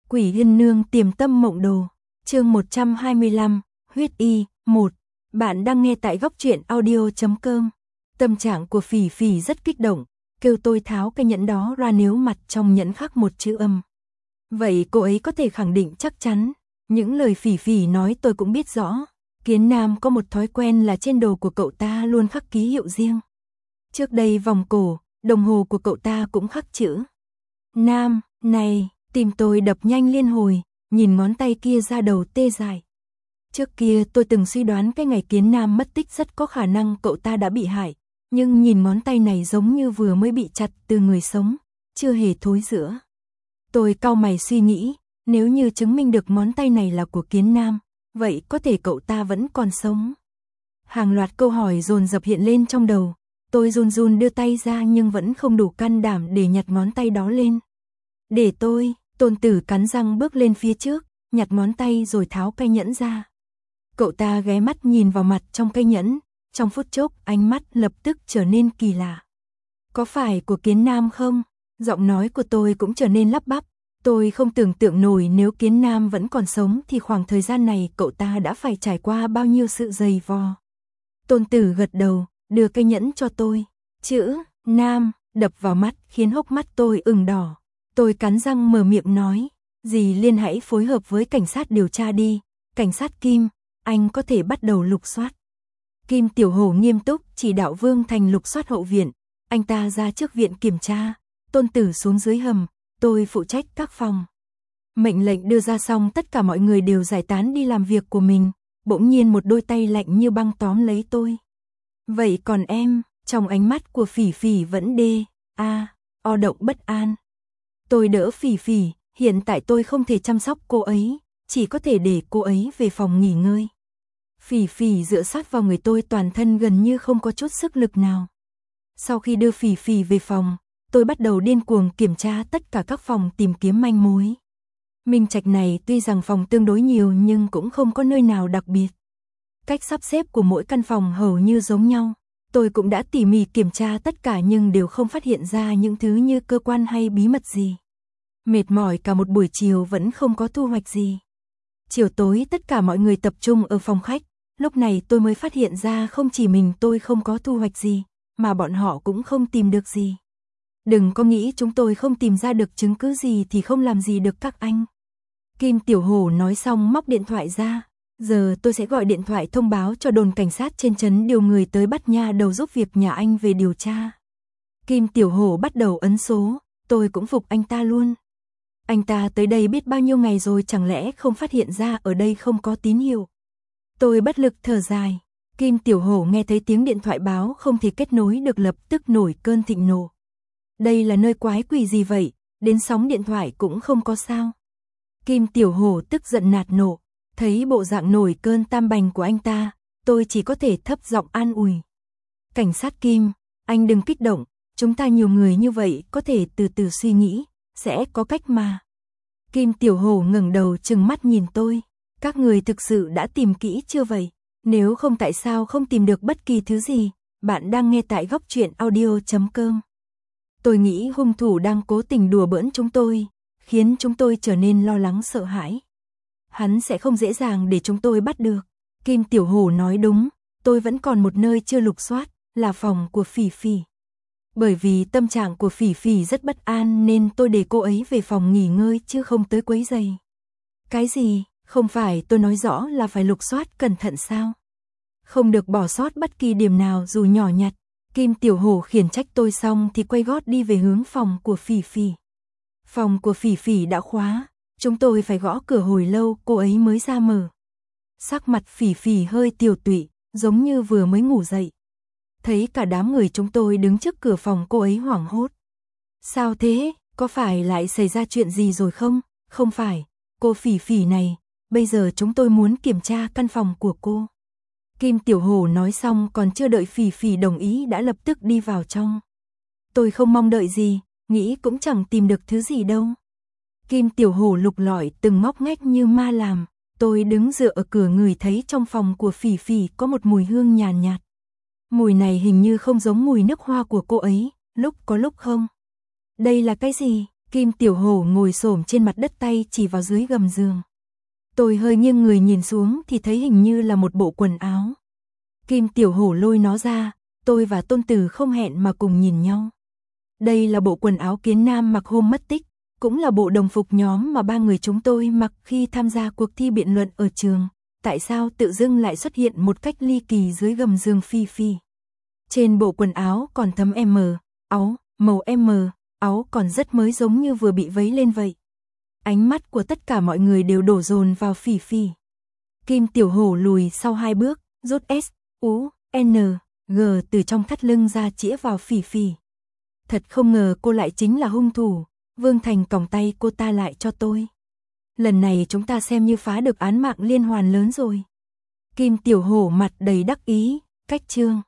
Quỷ Yên Nương Tiềm Tâm Mộng Đồ, chương 125, Huyết Y, 1. Bạn đang nghe tại góc truyện audio.com. Tâm trạng của Phỉ Phỉ rất kích động, kêu tôi tháo cái nhẫn đó ra nếu mặt trong nhẫn khắc một chữ âm. Vậy cô ấy có thể khẳng định chắc chắn, những lời Phỉ Phỉ nói tôi cũng biết rõ. Kiến Nam có một thói quen là trên đồ của cậu ta luôn khắc ký hiệu riêng. Trước đây vòng cổ, đồng hồ của cậu ta cũng khắc chữ Nam, này, tim tôi đập nhanh liên hồi, nhìn ngón tay kia ra đầu tê dại. Trước kia tôi từng suy đoán cái ngày Kiến Nam mất tích rất có khả năng cậu ta đã bị hại, nhưng nhìn ngón tay này giống như vừa mới bị chặt từ người sống, chưa hề thối rữa. Tôi cau mày suy nghĩ, nếu như chứng minh được ngón tay này là của Kiến Nam, vậy có thể cậu ta vẫn còn sống. Hàng loạt câu hỏi dồn dập hiện lên trong đầu, tôi run run đưa tay ra nhưng vẫn không đủ can đảm để nhặt ngón tay đó lên. Để tôi, Tôn Tử cắn răng bước lên phía trước, nhặt ngón tay rồi tháo cây nhẫn ra. Cậu ta ghé mắt nhìn vào mặt trong cây nhẫn, trong phút chốc ánh mắt lập tức trở nên kỳ lạ. Có phải của Kiến Nam không? Giọng nói của tôi cũng trở nên lắp bắp. Tôi không tưởng tượng nổi nếu Kiến Nam vẫn còn sống thì khoảng thời gian này cậu ta đã phải trải qua bao nhiêu sự dày vò. Tôn Tử gật đầu, đưa cây nhẫn cho tôi. Chữ Nam đập vào mắt khiến hốc mắt tôi ửng đỏ. Tôi cắn răng mở miệng nói, dì Liên hãy phối hợp với cảnh sát điều tra đi. Cảnh sát Kim, anh có thể bắt đầu lục soát. Kim Tiểu Hổ nghiêm túc chỉ đạo Vương Thành lục soát hậu viện. Anh ta ra trước viện kiểm tra, Tôn Tử xuống dưới hầm, tôi phụ trách các phòng. Mệnh lệnh đưa ra xong tất cả mọi người đều giải tán đi làm việc của mình. Bỗng nhiên một đôi tay lạnh như băng tóm lấy tôi. Vậy còn em, trong ánh mắt của Phỉ Phỉ vẫn o động bất an. Tôi đỡ Phỉ Phỉ, hiện tại tôi không thể chăm sóc cô ấy, chỉ có thể để cô ấy về phòng nghỉ ngơi. Phỉ Phỉ dựa sát vào người tôi toàn thân gần như không có chút sức lực nào. Sau khi đưa Phỉ Phỉ về phòng, tôi bắt đầu điên cuồng kiểm tra tất cả các phòng tìm kiếm manh mối. Minh Trạch này tuy rằng phòng tương đối nhiều nhưng cũng không có nơi nào đặc biệt. Cách sắp xếp của mỗi căn phòng hầu như giống nhau. Tôi cũng đã tỉ mỉ kiểm tra tất cả nhưng đều không phát hiện ra những thứ như cơ quan hay bí mật gì. Mệt mỏi cả một buổi chiều vẫn không có thu hoạch gì. Chiều tối tất cả mọi người tập trung ở phòng khách. Lúc này tôi mới phát hiện ra không chỉ mình tôi không có thu hoạch gì, mà bọn họ cũng không tìm được gì. Đừng có nghĩ chúng tôi không tìm ra được chứng cứ gì thì không làm gì được các anh. Kim Tiểu Hổ nói xong móc điện thoại ra. Giờ tôi sẽ gọi điện thoại thông báo cho đồn cảnh sát trên trấn điều người tới bắt nha đầu giúp việc nhà anh về điều tra. Kim Tiểu Hổ bắt đầu ấn số, tôi cũng phục anh ta luôn. Anh ta tới đây biết bao nhiêu ngày rồi chẳng lẽ không phát hiện ra ở đây không có tín hiệu. Tôi bất lực thở dài. Kim Tiểu Hổ nghe thấy tiếng điện thoại báo không thể kết nối được lập tức nổi cơn thịnh nộ. Đây là nơi quái quỷ gì vậy, đến sóng điện thoại cũng không có sao. Kim Tiểu Hổ tức giận nạt nộ, thấy bộ dạng nổi cơn tam bành của anh ta, tôi chỉ có thể thấp giọng an ủi. Cảnh sát Kim, anh đừng kích động, chúng ta nhiều người như vậy có thể từ từ suy nghĩ, sẽ có cách mà. Kim Tiểu Hổ ngẩng đầu trừng mắt nhìn tôi, các người thực sự đã tìm kỹ chưa vậy? Nếu không tại sao không tìm được bất kỳ thứ gì? Bạn đang nghe tại góc truyện audio.com. Tôi nghĩ hung thủ đang cố tình đùa bỡn chúng tôi, khiến chúng tôi trở nên lo lắng sợ hãi. Hắn sẽ không dễ dàng để chúng tôi bắt được. Kim Tiểu Hổ nói đúng, tôi vẫn còn một nơi chưa lục soát, là phòng của Phỉ Phỉ. Bởi vì tâm trạng của Phỉ Phỉ rất bất an nên tôi để cô ấy về phòng nghỉ ngơi chứ không tới quấy rầy. Cái gì? Không phải tôi nói rõ là phải lục soát cẩn thận sao? Không được bỏ sót bất kỳ điểm nào dù nhỏ nhặt. Kim Tiểu Hổ khiển trách tôi xong thì quay gót đi về hướng phòng của Phỉ Phỉ. Phòng của Phỉ Phỉ đã khóa, chúng tôi phải gõ cửa hồi lâu cô ấy mới ra mở. Sắc mặt Phỉ Phỉ hơi tiều tụy, giống như vừa mới ngủ dậy. Thấy cả đám người chúng tôi đứng trước cửa phòng cô ấy hoảng hốt. Sao thế, có phải lại xảy ra chuyện gì rồi không? Không phải, cô Phỉ Phỉ này, bây giờ chúng tôi muốn kiểm tra căn phòng của cô. Kim Tiểu Hổ nói xong còn chưa đợi Phỉ Phỉ đồng ý đã lập tức đi vào trong. Tôi không mong đợi gì, nghĩ cũng chẳng tìm được thứ gì đâu. Kim Tiểu Hổ lục lọi từng ngóc ngách như ma làm, tôi đứng dựa ở cửa ngửi thấy trong phòng của Phỉ Phỉ có một mùi hương nhàn nhạt. Mùi này hình như không giống mùi nước hoa của cô ấy, lúc có lúc không. Đây là cái gì? Kim Tiểu Hổ ngồi xổm trên mặt đất tay chỉ vào dưới gầm giường. Tôi hơi nghiêng người nhìn xuống thì thấy hình như là một bộ quần áo. Kim Tiểu Hổ lôi nó ra, tôi và Tôn Tử không hẹn mà cùng nhìn nhau. Đây là bộ quần áo Kiến Nam mặc hôm mất tích, cũng là bộ đồng phục nhóm mà 3 người chúng tôi mặc khi tham gia cuộc thi biện luận ở trường. Tại sao tự dưng lại xuất hiện một cách ly kỳ dưới gầm giường Phi Phi? Trên bộ quần áo còn thấm M, áo, màu M, áo còn rất mới giống như vừa bị vấy lên vậy. Ánh mắt của tất cả mọi người đều đổ dồn vào Phỉ Phỉ. Kim Tiểu Hổ lùi sau 2 bước, rút S, U, N, G từ trong thắt lưng ra chĩa vào Phỉ Phỉ. Thật không ngờ cô lại chính là hung thủ, Vương Thành còng tay cô ta lại cho tôi. Lần này chúng ta xem như phá được án mạng liên hoàn lớn rồi. Kim Tiểu Hổ mặt đầy đắc ý, cách chương.